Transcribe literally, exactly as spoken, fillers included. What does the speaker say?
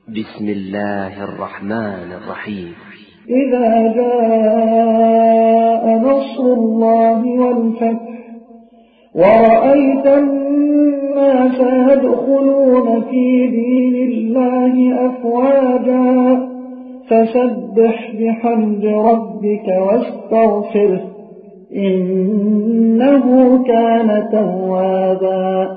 بسم الله الرحمن الرحيم. إذا جاء نصر الله والفتح ورأيت الناس يدخلون في دين الله أفواجا فسبح بحمد ربك واستغفره إنه كان توابا.